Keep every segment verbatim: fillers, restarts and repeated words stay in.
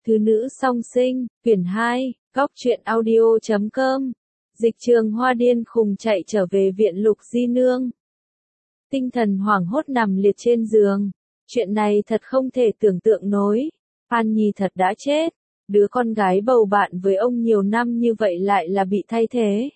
Thứ nữ song sinh, quyển hai, góc truyện audio chấm com. Dịch Trường Hoa điên khùng chạy trở về viện Lục Di Nương. Tinh thần hoảng hốt nằm liệt trên giường. Chuyện này thật không thể tưởng tượng nổi. An Nhi thật đã chết. Đứa con gái bầu bạn với ông nhiều năm như vậy lại là bị thay thế.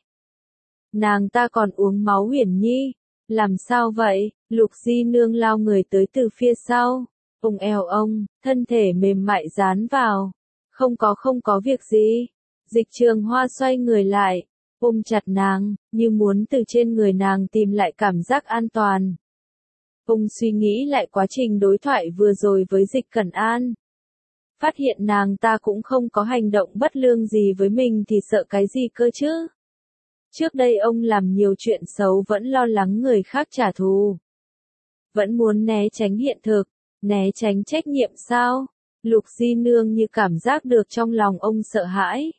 Nàng ta còn uống máu Uyển Nhi. Làm sao vậy? Lục Di Nương lao người tới từ phía sau. Ôm eo ông, thân thể mềm mại dán vào. Không có không có việc gì. Dịch Trường Hoa xoay người lại, ôm chặt nàng, như muốn từ trên người nàng tìm lại cảm giác an toàn. Ông suy nghĩ lại quá trình đối thoại vừa rồi với Dịch Cẩn An. Phát hiện nàng ta cũng không có hành động bất lương gì với mình thì sợ cái gì cơ chứ? Trước đây ông làm nhiều chuyện xấu vẫn lo lắng người khác trả thù. Vẫn muốn né tránh hiện thực. Né tránh trách nhiệm sao? Lục Di Nương như cảm giác được trong lòng ông sợ hãi.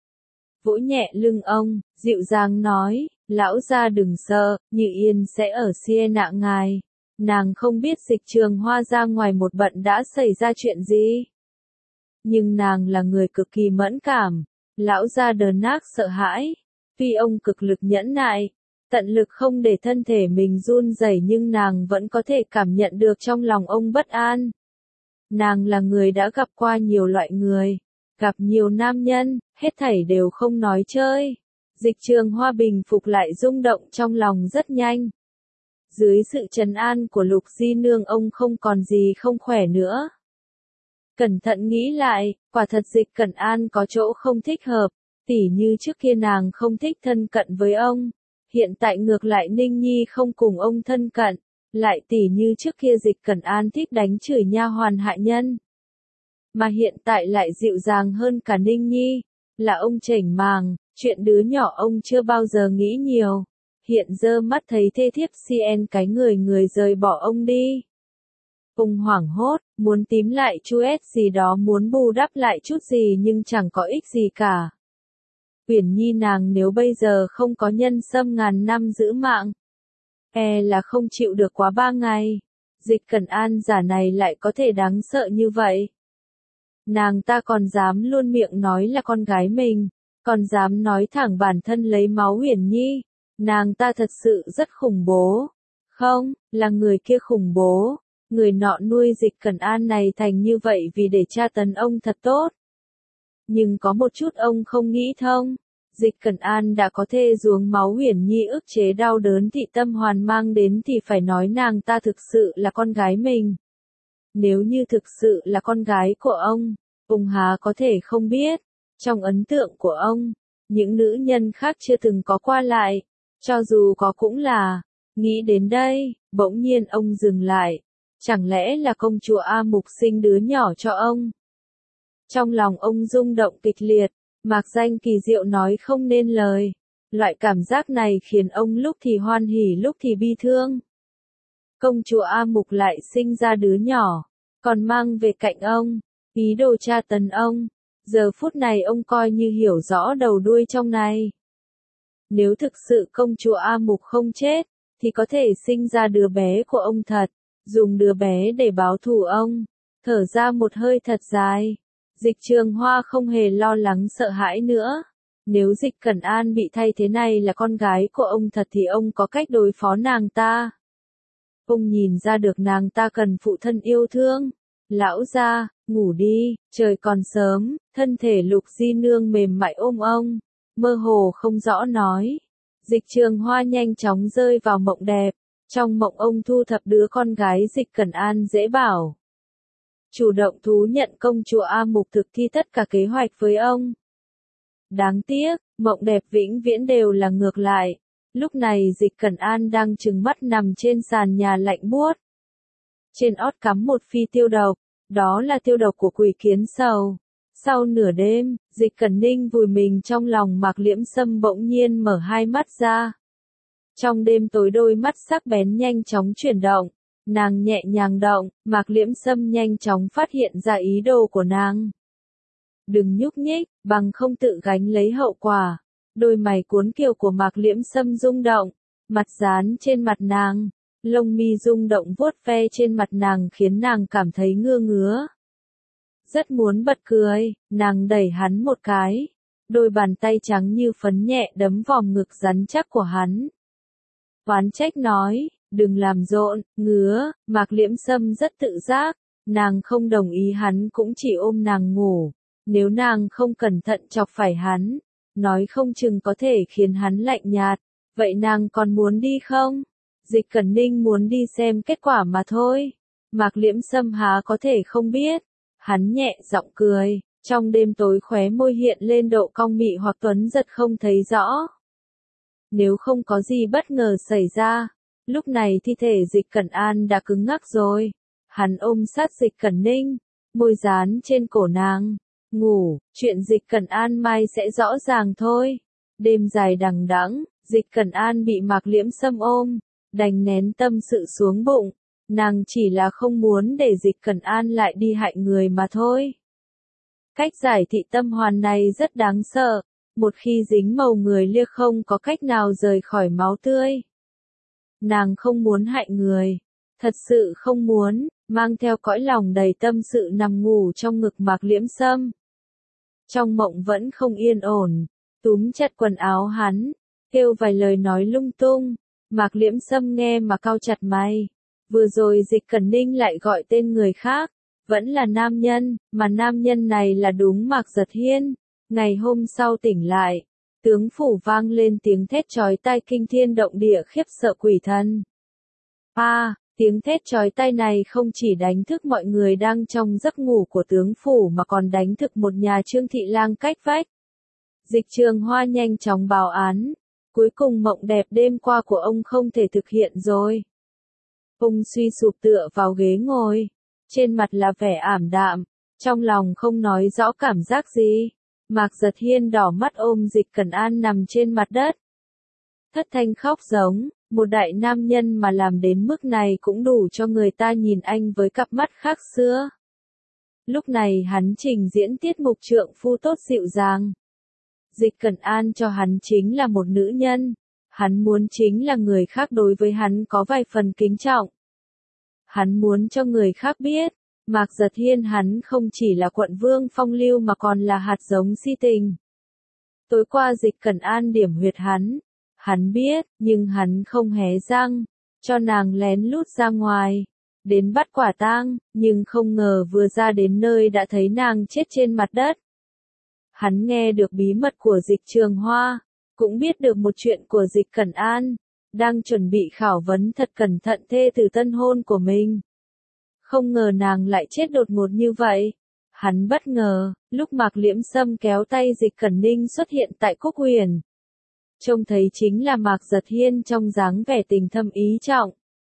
Vỗ nhẹ lưng ông, dịu dàng nói, lão gia đừng sợ, Như Yên sẽ ở Siena ngài. Nàng không biết Dịch Trường Hoa ra ngoài một bận đã xảy ra chuyện gì. Nhưng nàng là người cực kỳ mẫn cảm. Lão gia đờ nác sợ hãi. Tuy ông cực lực nhẫn nại, tận lực không để thân thể mình run rẩy nhưng nàng vẫn có thể cảm nhận được trong lòng ông bất an. Nàng là người đã gặp qua nhiều loại người, gặp nhiều nam nhân, hết thảy đều không nói chơi. Dịch Trường Hoa bình phục lại rung động trong lòng rất nhanh. Dưới sự trấn an của Lục Di Nương ông không còn gì không khỏe nữa. Cẩn thận nghĩ lại, quả thật Dịch Cẩn An có chỗ không thích hợp, tỉ như trước kia nàng không thích thân cận với ông. Hiện tại ngược lại Ninh Nhi không cùng ông thân cận, lại tỉ như trước kia Dịch Cẩn An thích đánh chửi nha hoàn hại nhân. Mà hiện tại lại dịu dàng hơn cả Ninh Nhi, là ông chểnh màng, chuyện đứa nhỏ ông chưa bao giờ nghĩ nhiều. Hiện giờ mắt thấy thê thiếp Cien cái người người rời bỏ ông đi. Ông hoảng hốt, muốn tím lại chu ét gì đó muốn bù đắp lại chút gì nhưng chẳng có ích gì cả. Uyển Nhi nàng nếu bây giờ không có nhân sâm ngàn năm giữ mạng, e là không chịu được quá ba ngày. Dịch Cẩn An giả này lại có thể đáng sợ như vậy. Nàng ta còn dám luôn miệng nói là con gái mình, còn dám nói thẳng bản thân lấy máu Uyển Nhi. Nàng ta thật sự rất khủng bố. Không, là người kia khủng bố. Người nọ nuôi Dịch Cẩn An này thành như vậy vì để tra tấn ông thật tốt. Nhưng có một chút ông không nghĩ thông. Dịch Cẩn An đã có thể ruống máu Uyển Nhi ức chế đau đớn thị tâm hoàn mang đến thì phải nói nàng ta thực sự là con gái mình. Nếu như thực sự là con gái của ông, ông há có thể không biết. Trong ấn tượng của ông, những nữ nhân khác chưa từng có qua lại, cho dù có cũng là. Nghĩ đến đây, bỗng nhiên ông dừng lại. Chẳng lẽ là công chúa A Mục sinh đứa nhỏ cho ông? Trong lòng ông rung động kịch liệt, mạc danh kỳ diệu nói không nên lời. Loại cảm giác này khiến ông lúc thì hoan hỉ lúc thì bi thương. Công chúa A Mục lại sinh ra đứa nhỏ, còn mang về cạnh ông, ý đồ tra tấn ông. Giờ phút này ông coi như hiểu rõ đầu đuôi trong này. Nếu thực sự công chúa A Mục không chết, thì có thể sinh ra đứa bé của ông thật, dùng đứa bé để báo thù ông. Thở ra một hơi thật dài. Dịch Trường Hoa không hề lo lắng sợ hãi nữa. Nếu Dịch Cẩn An bị thay thế này là con gái của ông thật thì ông có cách đối phó nàng ta. Ông nhìn ra được nàng ta cần phụ thân yêu thương. Lão gia, ngủ đi, trời còn sớm. Thân thể Lục Di Nương mềm mại ôm ông, mơ hồ không rõ nói. Dịch Trường Hoa nhanh chóng rơi vào mộng đẹp. Trong mộng ông thu thập đứa con gái Dịch Cẩn An dễ bảo. Chủ động thú nhận công chúa A Mục thực thi tất cả kế hoạch với ông. Đáng tiếc, mộng đẹp vĩnh viễn đều là ngược lại. Lúc này Dịch Cẩn An đang trừng mắt nằm trên sàn nhà lạnh buốt. Trên ót cắm một phi tiêu độc, đó là tiêu độc của quỷ kiến sầu. Sau nửa đêm, Dịch Cẩn Ninh vùi mình trong lòng Mạc Liễm Sâm bỗng nhiên mở hai mắt ra. Trong đêm tối đôi mắt sắc bén nhanh chóng chuyển động. Nàng nhẹ nhàng động, Mạc Liễm Sâm nhanh chóng phát hiện ra ý đồ của nàng. Đừng nhúc nhích, bằng không tự gánh lấy hậu quả. Đôi mày cuốn kiều của Mạc Liễm Sâm rung động, mặt dán trên mặt nàng, lông mi rung động vuốt ve trên mặt nàng khiến nàng cảm thấy ngưa ngứa. Rất muốn bật cười, nàng đẩy hắn một cái. Đôi bàn tay trắng như phấn nhẹ đấm vòng ngực rắn chắc của hắn. Oán trách nói, đừng làm rộn, ngứa, Mạc Liễm Sâm rất tự giác. Nàng không đồng ý hắn cũng chỉ ôm nàng ngủ. Nếu nàng không cẩn thận chọc phải hắn, nói không chừng có thể khiến hắn lạnh nhạt. Vậy nàng còn muốn đi không? Dịch Cẩn Ninh muốn đi xem kết quả mà thôi. Mạc Liễm Sâm há có thể không biết. Hắn nhẹ giọng cười, trong đêm tối khóe môi hiện lên độ cong mị hoặc tuấn giật không thấy rõ. Nếu không có gì bất ngờ xảy ra, lúc này thi thể Dịch Cẩn An đã cứng ngắc rồi. Hắn ôm sát Dịch Cẩn Ninh, môi dán trên cổ nàng. Ngủ, chuyện Dịch Cẩn An mai sẽ rõ ràng thôi. Đêm dài đằng đẵng, Dịch Cẩn An bị Mạc Liễm Sâm ôm, đành nén tâm sự xuống bụng. Nàng chỉ là không muốn để Dịch Cẩn An lại đi hại người mà thôi. Cách giải thị tâm hoàn này rất đáng sợ. Một khi dính màu người liếc không có cách nào rời khỏi máu tươi. Nàng không muốn hại người. Thật sự không muốn, mang theo cõi lòng đầy tâm sự nằm ngủ trong ngực Mạc Liễm Sâm. Trong mộng vẫn không yên ổn, túm chặt quần áo hắn, kêu vài lời nói lung tung. Mạc Liễm Sâm nghe mà cau chặt mày. Vừa rồi Dịch Cẩn Ninh lại gọi tên người khác, vẫn là nam nhân, mà nam nhân này là đúng Mạc Giật Hiên. Ngày hôm sau tỉnh lại, tướng phủ vang lên tiếng thét chói tai kinh thiên động địa khiếp sợ quỷ thần. A, à, tiếng thét chói tai này không chỉ đánh thức mọi người đang trong giấc ngủ của tướng phủ mà còn đánh thức một nhà Trương thị lang cách vách. Dịch Trường Hoa nhanh chóng báo án, cuối cùng mộng đẹp đêm qua của ông không thể thực hiện rồi. Ông suy sụp tựa vào ghế ngồi, trên mặt là vẻ ảm đạm, trong lòng không nói rõ cảm giác gì. Mạc Giật Hiên đỏ mắt ôm Dịch Cẩn An nằm trên mặt đất. Thất thanh khóc giống, một đại nam nhân mà làm đến mức này cũng đủ cho người ta nhìn anh với cặp mắt khác xưa. Lúc này hắn trình diễn tiết mục trượng phu tốt dịu dàng. Dịch Cẩn An cho hắn chính là một nữ nhân. Hắn muốn chính là người khác đối với hắn có vài phần kính trọng. Hắn muốn cho người khác biết, Mạc Giật Hiên hắn không chỉ là quận vương phong lưu mà còn là hạt giống si tình. Tối qua Dịch Cẩn An điểm huyệt hắn. Hắn biết, nhưng hắn không hé răng, cho nàng lén lút ra ngoài. Đến bắt quả tang, nhưng không ngờ vừa ra đến nơi đã thấy nàng chết trên mặt đất. Hắn nghe được bí mật của Dịch Trường Hoa, cũng biết được một chuyện của Dịch Cẩn An, đang chuẩn bị khảo vấn thật cẩn thận thê tử tân hôn của mình. Không ngờ nàng lại chết đột ngột như vậy. Hắn bất ngờ, lúc Mạc Liễm Sâm kéo tay Dịch Cẩn Ninh xuất hiện tại Cúc Huyền. Trông thấy chính là Mạc Giật Hiên trong dáng vẻ tình thâm ý trọng.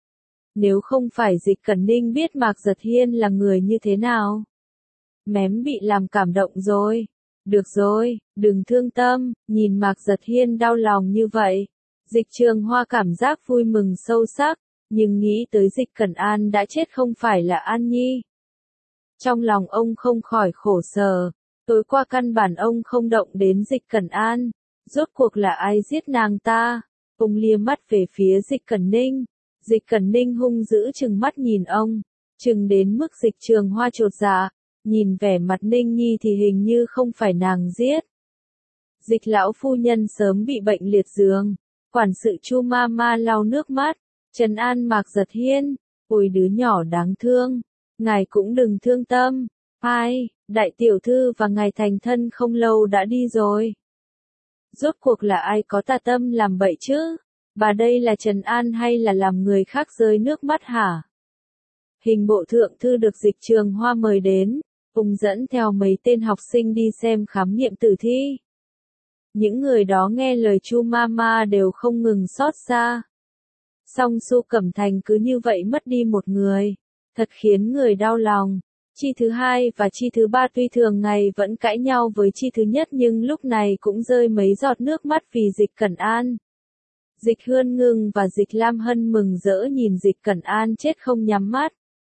Nếu không phải Dịch Cẩn Ninh biết Mạc Giật Hiên là người như thế nào. Mém bị làm cảm động rồi. Được rồi, đừng thương tâm, nhìn Mạc Giật Hiên đau lòng như vậy. Dịch Trường Hoa cảm giác vui mừng sâu sắc, nhưng nghĩ tới Dịch Cẩn An đã chết không phải là An Nhi. Trong lòng ông không khỏi khổ sở, tối qua căn bản ông không động đến Dịch Cẩn An. Rốt cuộc là ai giết nàng ta? Ông lia mắt về phía Dịch Cẩn Ninh. Dịch Cẩn Ninh hung dữ trừng mắt nhìn ông, trừng đến mức Dịch Trường Hoa chột dạ, nhìn vẻ mặt Ninh Nhi thì hình như không phải nàng giết. Dịch lão phu nhân sớm bị bệnh liệt giường, quản sự Chu ma ma lau nước mắt, trấn an Mạc Giật Hiên, ôi đứa nhỏ đáng thương, ngài cũng đừng thương tâm, ai, đại tiểu thư và ngài thành thân không lâu đã đi rồi. Rốt cuộc là ai có tà tâm làm bậy chứ? Bà đây là trấn an hay là làm người khác rơi nước mắt hả? Hình bộ thượng thư được Dịch Trường Hoa mời đến, ông dẫn theo mấy tên học sinh đi xem khám nghiệm tử thi. Những người đó nghe lời Chu ma ma đều không ngừng xót xa. Song Su Cẩm Thành cứ như vậy mất đi một người, thật khiến người đau lòng. Chi thứ hai và chi thứ ba tuy thường ngày vẫn cãi nhau với chi thứ nhất nhưng lúc này cũng rơi mấy giọt nước mắt vì Dịch Cẩn An. Dịch Hươn Ngưng và Dịch Lam Hân mừng rỡ nhìn Dịch Cẩn An chết không nhắm mắt.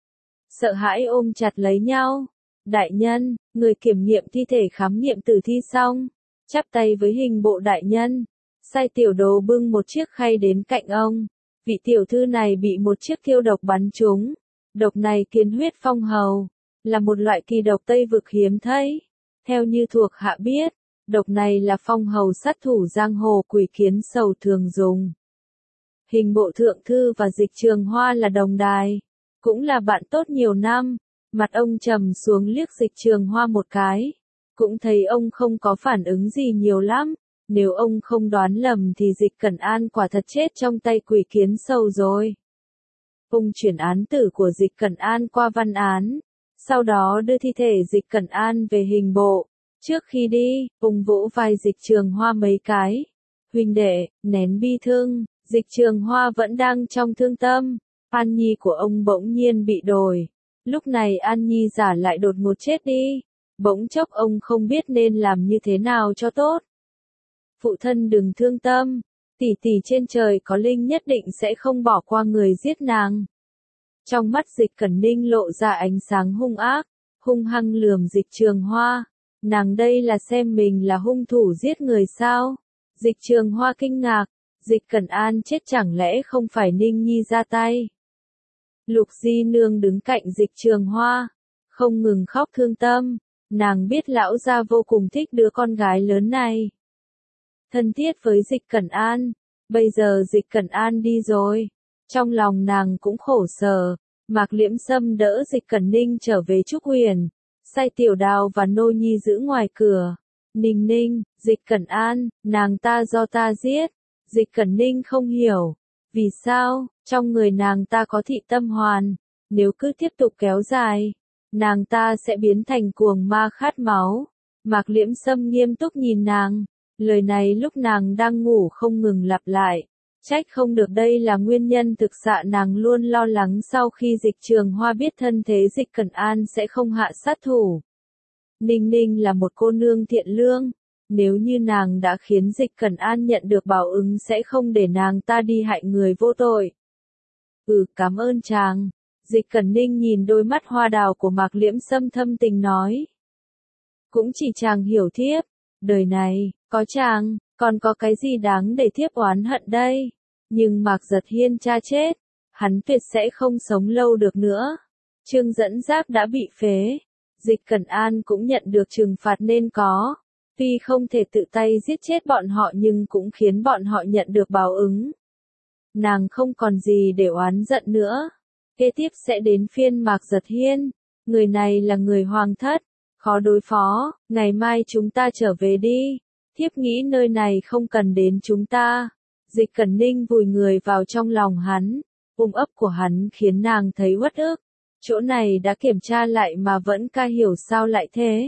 Sợ hãi ôm chặt lấy nhau. Đại nhân, người kiểm nghiệm thi thể khám nghiệm tử thi xong, chắp tay với hình bộ đại nhân, sai tiểu đồ bưng một chiếc khay đến cạnh ông. Vị tiểu thư này bị một chiếc thiêu độc bắn trúng. Độc này kiến huyết phong hầu. là một loại kỳ độc Tây vực hiếm thấy. Theo như thuộc hạ biết, độc này là phong hầu sát thủ giang hồ Quỷ Kiến Sầu thường dùng. Hình bộ thượng thư và Dịch Trường Hoa là đồng đài, cũng là bạn tốt nhiều năm. Mặt ông trầm xuống liếc Dịch Trường Hoa một cái, cũng thấy ông không có phản ứng gì nhiều lắm. Nếu ông không đoán lầm thì Dịch Cẩn An quả thật chết trong tay Quỷ Kiến Sầu rồi. Ông chuyển án tử của Dịch Cẩn An qua văn án, sau đó đưa thi thể Dịch Cẩn An về hình bộ. Trước khi đi, ông vỗ vai Dịch Trường Hoa mấy cái. Huynh đệ, nén bi thương. Dịch Trường Hoa vẫn đang trong thương tâm. An Nhi của ông bỗng nhiên bị đổi. Lúc này An Nhi giả lại đột ngột chết đi. Bỗng chốc ông không biết nên làm như thế nào cho tốt. Phụ thân đừng thương tâm. Tỷ tỷ trên trời có linh nhất định sẽ không bỏ qua người giết nàng. Trong mắt Dịch Cẩn Ninh lộ ra ánh sáng hung ác, hung hăng lườm Dịch Trường Hoa. Nàng đây là xem mình là hung thủ giết người sao? Dịch Trường Hoa kinh ngạc. Dịch Cẩn An chết chẳng lẽ không phải Ninh Nhi ra tay? Lục Di Nương đứng cạnh Dịch Trường Hoa, không ngừng khóc thương tâm. Nàng biết lão gia vô cùng thích đứa con gái lớn này. Thân thiết với Dịch Cẩn An. Bây giờ Dịch Cẩn An đi rồi. Trong lòng nàng cũng khổ sở. Mạc Liễm Sâm đỡ Dịch Cẩn Ninh trở về Trúc Huyền. Sai Tiểu Đào và Nô Nhi giữ ngoài cửa. Ninh Ninh, Dịch Cẩn An, nàng ta do ta giết. Dịch Cẩn Ninh không hiểu. Vì sao, trong người nàng ta có thị tâm hoàn. Nếu cứ tiếp tục kéo dài, nàng ta sẽ biến thành cuồng ma khát máu. Mạc Liễm Sâm nghiêm túc nhìn nàng. Lời này lúc nàng đang ngủ không ngừng lặp lại. Trách không được đây là nguyên nhân thực xạ nàng luôn lo lắng sau khi Dịch Trường Hoa biết thân thế Dịch Cẩn An sẽ không hạ sát thủ. Ninh Ninh là một cô nương thiện lương. Nếu như nàng đã khiến Dịch Cẩn An nhận được báo ứng sẽ không để nàng ta đi hại người vô tội. Ừ, cảm ơn chàng. Dịch Cẩn Ninh nhìn đôi mắt hoa đào của Mạc Liễm Sâm thâm tình nói. Cũng chỉ chàng hiểu thiếp. Đời này, có chàng, còn có cái gì đáng để thiếp oán hận đây? Nhưng Mạc Giật Hiên cha chết, hắn tuyệt sẽ không sống lâu được nữa. Trương Dẫn Giáp đã bị phế. Dịch Cẩn An cũng nhận được trừng phạt nên có. Tuy không thể tự tay giết chết bọn họ nhưng cũng khiến bọn họ nhận được báo ứng. Nàng không còn gì để oán giận nữa. Kế tiếp sẽ đến phiên Mạc Giật Hiên. Người này là người hoàng thất, khó đối phó. Ngày mai chúng ta trở về đi. Thiếp nghĩ nơi này không cần đến chúng ta. Dịch Cẩn Ninh vùi người vào trong lòng hắn. Ôm ấp của hắn khiến nàng thấy uất ức. Chỗ này đã kiểm tra lại mà vẫn ca hiểu sao lại thế.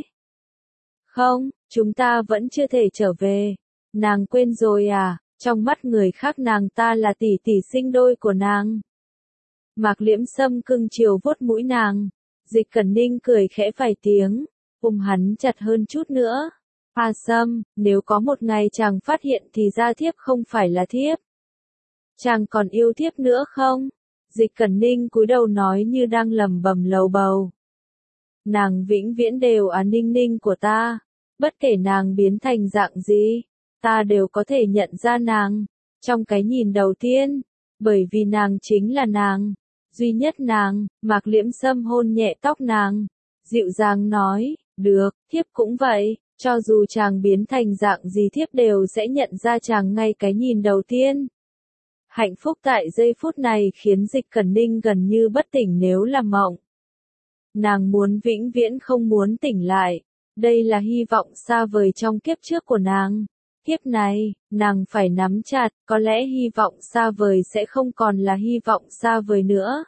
Không, chúng ta vẫn chưa thể trở về. Nàng quên rồi à, trong mắt người khác nàng ta là tỷ tỷ sinh đôi của nàng. Mạc Liễm Sâm cưng chiều vuốt mũi nàng. Dịch Cẩn Ninh cười khẽ vài tiếng, ôm hắn chặt hơn chút nữa. A Sâm, nếu có một ngày chàng phát hiện thì ra thiếp không phải là thiếp. Chàng còn yêu thiếp nữa không? Dịch Cẩn Ninh cúi đầu nói như đang lẩm bẩm lầu bầu. Nàng vĩnh viễn đều là Ninh Ninh của ta. Bất kể nàng biến thành dạng gì, ta đều có thể nhận ra nàng. Trong cái nhìn đầu tiên, bởi vì nàng chính là nàng. Duy nhất nàng. Mạc Liễm Sâm hôn nhẹ tóc nàng. Dịu dàng nói, được, thiếp cũng vậy. Cho dù chàng biến thành dạng gì thiếp đều sẽ nhận ra chàng ngay cái nhìn đầu tiên. Hạnh phúc tại giây phút này khiến Dịch Cẩn Ninh gần như bất tỉnh nếu là mộng. Nàng muốn vĩnh viễn không muốn tỉnh lại. Đây là hy vọng xa vời trong kiếp trước của nàng. Kiếp này, nàng phải nắm chặt, có lẽ hy vọng xa vời sẽ không còn là hy vọng xa vời nữa.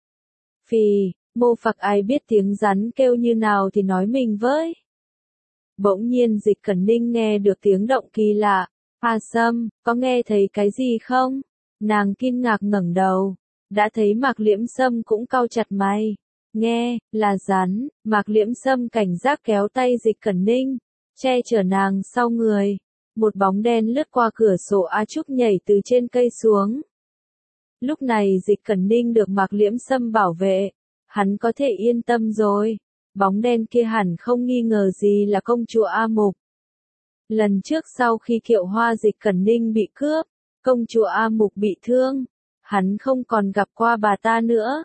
Phì, Mô Phạc ai biết tiếng rắn kêu như nào thì nói mình với. Bỗng nhiên Dịch Cẩn Ninh nghe được tiếng động kỳ lạ. A Sâm, có nghe thấy cái gì không? Nàng kinh ngạc ngẩng đầu. Đã thấy Mạc Liễm Sâm cũng cau chặt mày. Nghe, là rắn. Mạc Liễm Sâm cảnh giác kéo tay Dịch Cẩn Ninh, che chở nàng sau người. Một bóng đen lướt qua cửa sổ A Trúc nhảy từ trên cây xuống. Lúc này Dịch Cẩn Ninh được Mạc Liễm Sâm bảo vệ. Hắn có thể yên tâm rồi. Bóng đen kia hẳn không nghi ngờ gì là công chúa A Mục. Lần trước sau khi Kiệu Hoa Dịch Cẩn Ninh bị cướp, công chúa A Mục bị thương. Hắn không còn gặp qua bà ta nữa.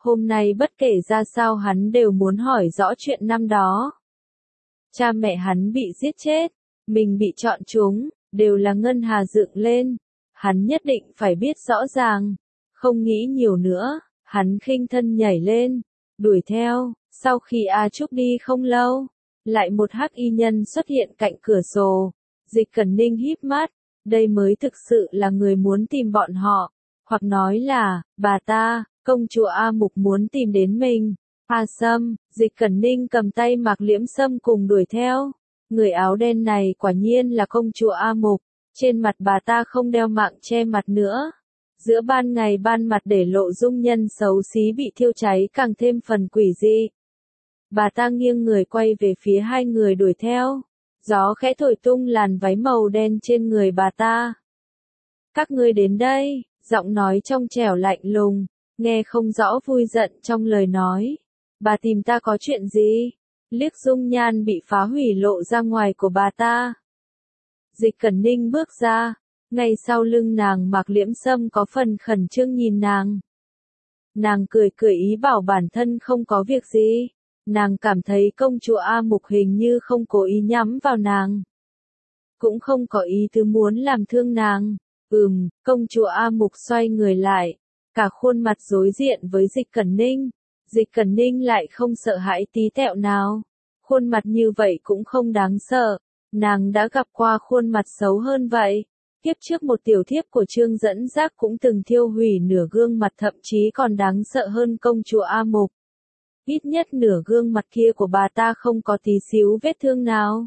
Hôm nay bất kể ra sao hắn đều muốn hỏi rõ chuyện năm đó. Cha mẹ hắn bị giết chết, mình bị chọn chúng, đều là Ngân Hà dựng lên. Hắn nhất định phải biết rõ ràng. Không nghĩ nhiều nữa, hắn khinh thân nhảy lên, đuổi theo. Sau khi A Trúc đi không lâu, lại một hắc y nhân xuất hiện cạnh cửa sổ. Dịch Cẩn Ninh híp mắt, đây mới thực sự là người muốn tìm bọn họ. Hoặc nói là, bà ta, công chúa A Mục muốn tìm đến mình. A Sâm, Dịch Cẩn Ninh cầm tay Mạc Liễm Sâm cùng đuổi theo. Người áo đen này quả nhiên là công chúa A Mục. Trên mặt bà ta không đeo mạng che mặt nữa. Giữa ban ngày ban mặt để lộ dung nhân xấu xí bị thiêu cháy càng thêm phần quỷ dị. Bà ta nghiêng người quay về phía hai người đuổi theo. Gió khẽ thổi tung làn váy màu đen trên người bà ta. Các ngươi đến đây, giọng nói trong trẻo lạnh lùng, nghe không rõ vui giận trong lời nói. Bà tìm ta có chuyện gì? Liếc dung nhan bị phá hủy lộ ra ngoài của bà ta. Dịch Cẩn Ninh bước ra, ngay sau lưng nàng Mạc Liễm Sâm có phần khẩn trương nhìn nàng. Nàng cười cười ý bảo bản thân không có việc gì. Nàng cảm thấy công chúa A Mục hình như không cố ý nhắm vào nàng. Cũng không có ý tứ muốn làm thương nàng. Ừm, công chúa A Mục xoay người lại. Cả khuôn mặt đối diện với Dịch Cẩn Ninh. Dịch Cẩn Ninh lại không sợ hãi tí tẹo nào. Khuôn mặt như vậy cũng không đáng sợ. Nàng đã gặp qua khuôn mặt xấu hơn vậy. Tiếp trước một tiểu thiếp của Trương Dẫn Giác cũng từng thiêu hủy nửa gương mặt, thậm chí còn đáng sợ hơn công chúa A Mục. Ít nhất nửa gương mặt kia của bà ta không có tí xíu vết thương nào.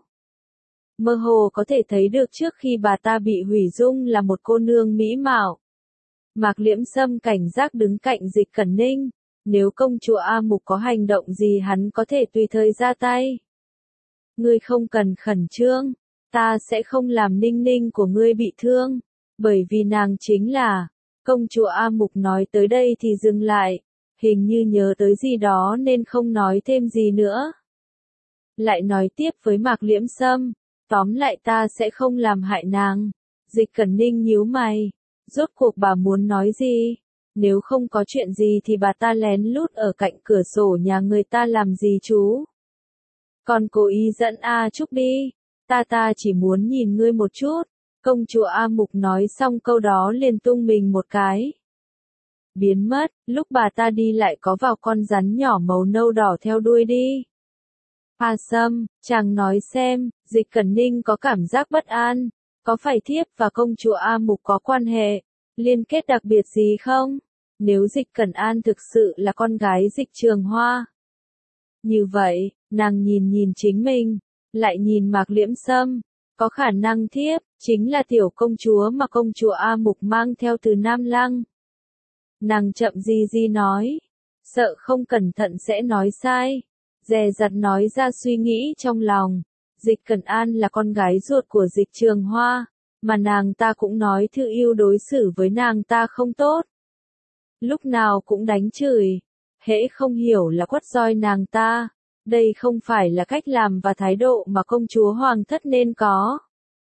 Mơ hồ có thể thấy được trước khi bà ta bị hủy dung là một cô nương mỹ mạo. Mạc Liễm Sâm cảnh giác đứng cạnh Dịch Cẩn Ninh. Nếu công chúa A Mục có hành động gì hắn có thể tùy thời ra tay. Ngươi không cần khẩn trương, ta sẽ không làm Ninh Ninh của ngươi bị thương, bởi vì nàng chính là... Công chúa A Mục nói tới đây thì dừng lại, hình như nhớ tới gì đó nên không nói thêm gì nữa. Lại nói tiếp với Mạc Liễm Sâm, tóm lại ta sẽ không làm hại nàng. Dịch Cẩn Ninh nhíu mày, rốt cuộc bà muốn nói gì? Nếu không có chuyện gì thì bà ta lén lút ở cạnh cửa sổ nhà người ta làm gì chú? Còn cố ý dẫn A Trúc đi, ta ta chỉ muốn nhìn ngươi một chút. Công chúa A Mục nói xong câu đó liền tung mình một cái. Biến mất, lúc bà ta đi lại có vào con rắn nhỏ màu nâu đỏ theo đuôi đi. A Sâm, chàng nói xem, Dịch Cẩn Ninh có cảm giác bất an, có phải thiếp và công chúa A Mục có quan hệ, liên kết đặc biệt gì không? Nếu Dịch Cẩn An thực sự là con gái Dịch Trường Hoa. Như vậy, nàng nhìn nhìn chính mình, lại nhìn Mạc Liễm Sâm, có khả năng thiếp, chính là tiểu công chúa mà công chúa A Mục mang theo từ Nam Lăng. Nàng chậm gì gì nói, sợ không cẩn thận sẽ nói sai, dè dặt nói ra suy nghĩ trong lòng. Dịch Cẩn An là con gái ruột của Dịch Trường Hoa, mà nàng ta cũng nói Thư Yêu đối xử với nàng ta không tốt. Lúc nào cũng đánh chửi, hễ không hiểu là quất roi nàng ta. Đây không phải là cách làm và thái độ mà công chúa hoàng thất nên có.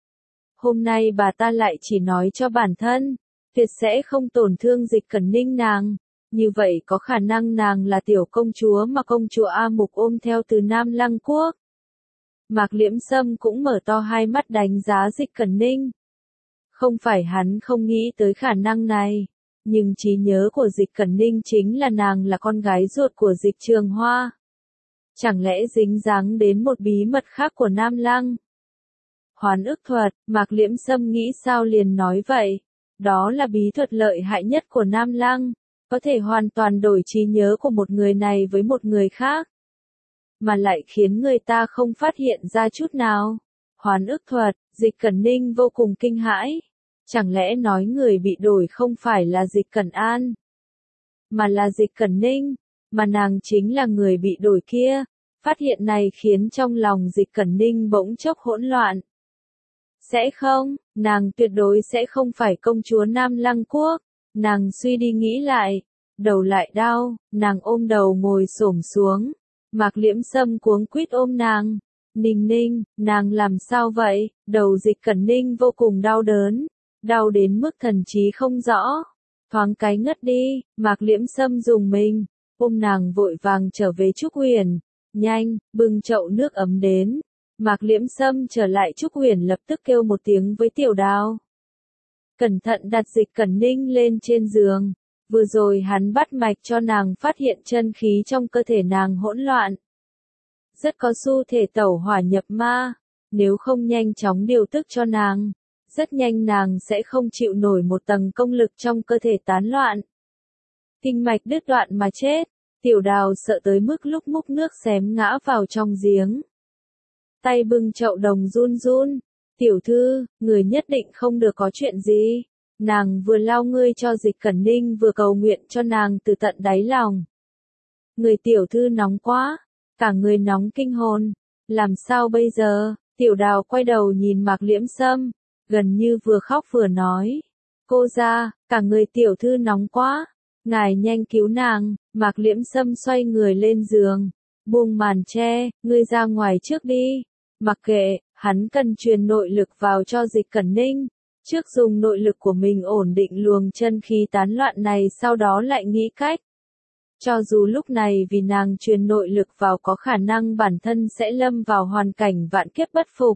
Hôm nay bà ta lại chỉ nói cho bản thân, tuyệt sẽ không tổn thương Dịch Cẩn Ninh nàng. Như vậy có khả năng nàng là tiểu công chúa mà công chúa A Mục ôm theo từ Nam Lăng Quốc. Mạc Liễm Sâm cũng mở to hai mắt đánh giá Dịch Cẩn Ninh. Không phải hắn không nghĩ tới khả năng này, nhưng trí nhớ của Dịch Cẩn Ninh chính là nàng là con gái ruột của Dịch Trường Hoa. Chẳng lẽ dính dáng đến một bí mật khác của Nam Lăng? Hoán ức thuật, Mạc Liễm Sâm nghĩ sao liền nói vậy. Đó là bí thuật lợi hại nhất của Nam Lăng, có thể hoàn toàn đổi trí nhớ của một người này với một người khác, mà lại khiến người ta không phát hiện ra chút nào. Hoán ức thuật, Dịch Cẩn Ninh vô cùng kinh hãi. Chẳng lẽ nói người bị đổi không phải là Dịch Cẩn An, mà là Dịch Cẩn Ninh, mà nàng chính là người bị đổi kia. Phát hiện này khiến trong lòng Dịch Cẩn Ninh bỗng chốc hỗn loạn. Sẽ không, nàng tuyệt đối sẽ không phải công chúa Nam Lăng Quốc. Nàng suy đi nghĩ lại, đầu lại đau, nàng ôm đầu ngồi xổm xuống. Mạc Liễm Sâm cuống quýt ôm nàng. Ninh Ninh, nàng làm sao vậy? Đầu Dịch Cẩn Ninh vô cùng đau đớn, đau đến mức thần trí không rõ. Thoáng cái ngất đi, Mạc Liễm Sâm dùng mình. ôm nàng vội vàng trở về Trúc Huyền. Nhanh, bưng chậu nước ấm đến. Mạc Liễm Sâm trở lại Trúc Huyền lập tức kêu một tiếng với Tiểu Đào. Cẩn thận đặt Dịch Cẩn Ninh lên trên giường. Vừa rồi hắn bắt mạch cho nàng phát hiện chân khí trong cơ thể nàng hỗn loạn. Rất có xu thể tẩu hỏa nhập ma. Nếu không nhanh chóng điều tức cho nàng, rất nhanh nàng sẽ không chịu nổi một tầng công lực trong cơ thể tán loạn. Kinh mạch đứt đoạn mà chết. Tiểu Đào sợ tới mức lúc múc nước xém ngã vào trong giếng. Tay bưng chậu đồng run run. Tiểu thư, người nhất định không được có chuyện gì. Nàng vừa lau ngươi cho Dịch Cẩn Ninh vừa cầu nguyện cho nàng từ tận đáy lòng. Người tiểu thư nóng quá, cả người nóng kinh hồn. Làm sao bây giờ? Tiểu Đào quay đầu nhìn Mạc Liễm Sâm, gần như vừa khóc vừa nói. Cô ra, cả người tiểu thư nóng quá. Ngài nhanh cứu nàng. Mạc Liễm Sâm xoay người lên giường, buông màn che, ngươi ra ngoài trước đi. Mặc kệ, hắn cần truyền nội lực vào cho Dịch Cẩn Ninh. Trước dùng nội lực của mình ổn định luồng chân khí tán loạn này, sau đó lại nghĩ cách. Cho dù lúc này vì nàng truyền nội lực vào có khả năng bản thân sẽ lâm vào hoàn cảnh vạn kiếp bất phục.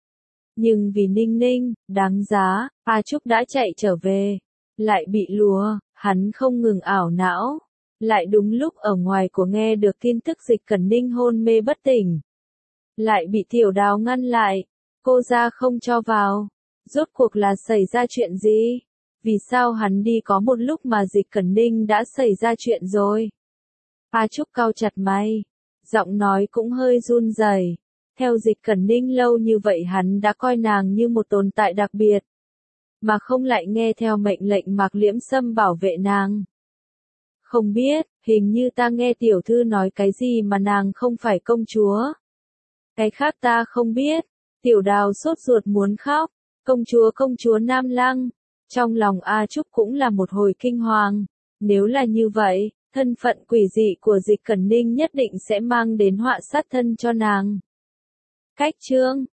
Nhưng vì Ninh Ninh, đáng giá, A Trúc đã chạy trở về. Lại bị lùa, hắn không ngừng ảo não. Lại đúng lúc ở ngoài của nghe được tin tức Dịch Cẩn Ninh hôn mê bất tỉnh. Lại bị Tiểu Đào ngăn lại. Cô ra không cho vào. Rốt cuộc là xảy ra chuyện gì? Vì sao hắn đi có một lúc mà Dịch Cẩn Ninh đã xảy ra chuyện rồi? A Trúc cau chặt mày. Giọng nói cũng hơi run rẩy. Theo Dịch Cẩn Ninh lâu như vậy hắn đã coi nàng như một tồn tại đặc biệt. Mà không lại nghe theo mệnh lệnh Mạc Liễm Sâm bảo vệ nàng. Không biết, hình như ta nghe tiểu thư nói cái gì mà nàng không phải công chúa. Cái khác ta không biết. Tiểu Đào sốt ruột muốn khóc. Công chúa công chúa Nam Lăng. Trong lòng A Trúc cũng là một hồi kinh hoàng. Nếu là như vậy, thân phận quỷ dị của Dịch Cẩn Ninh nhất định sẽ mang đến họa sát thân cho nàng. Cách chương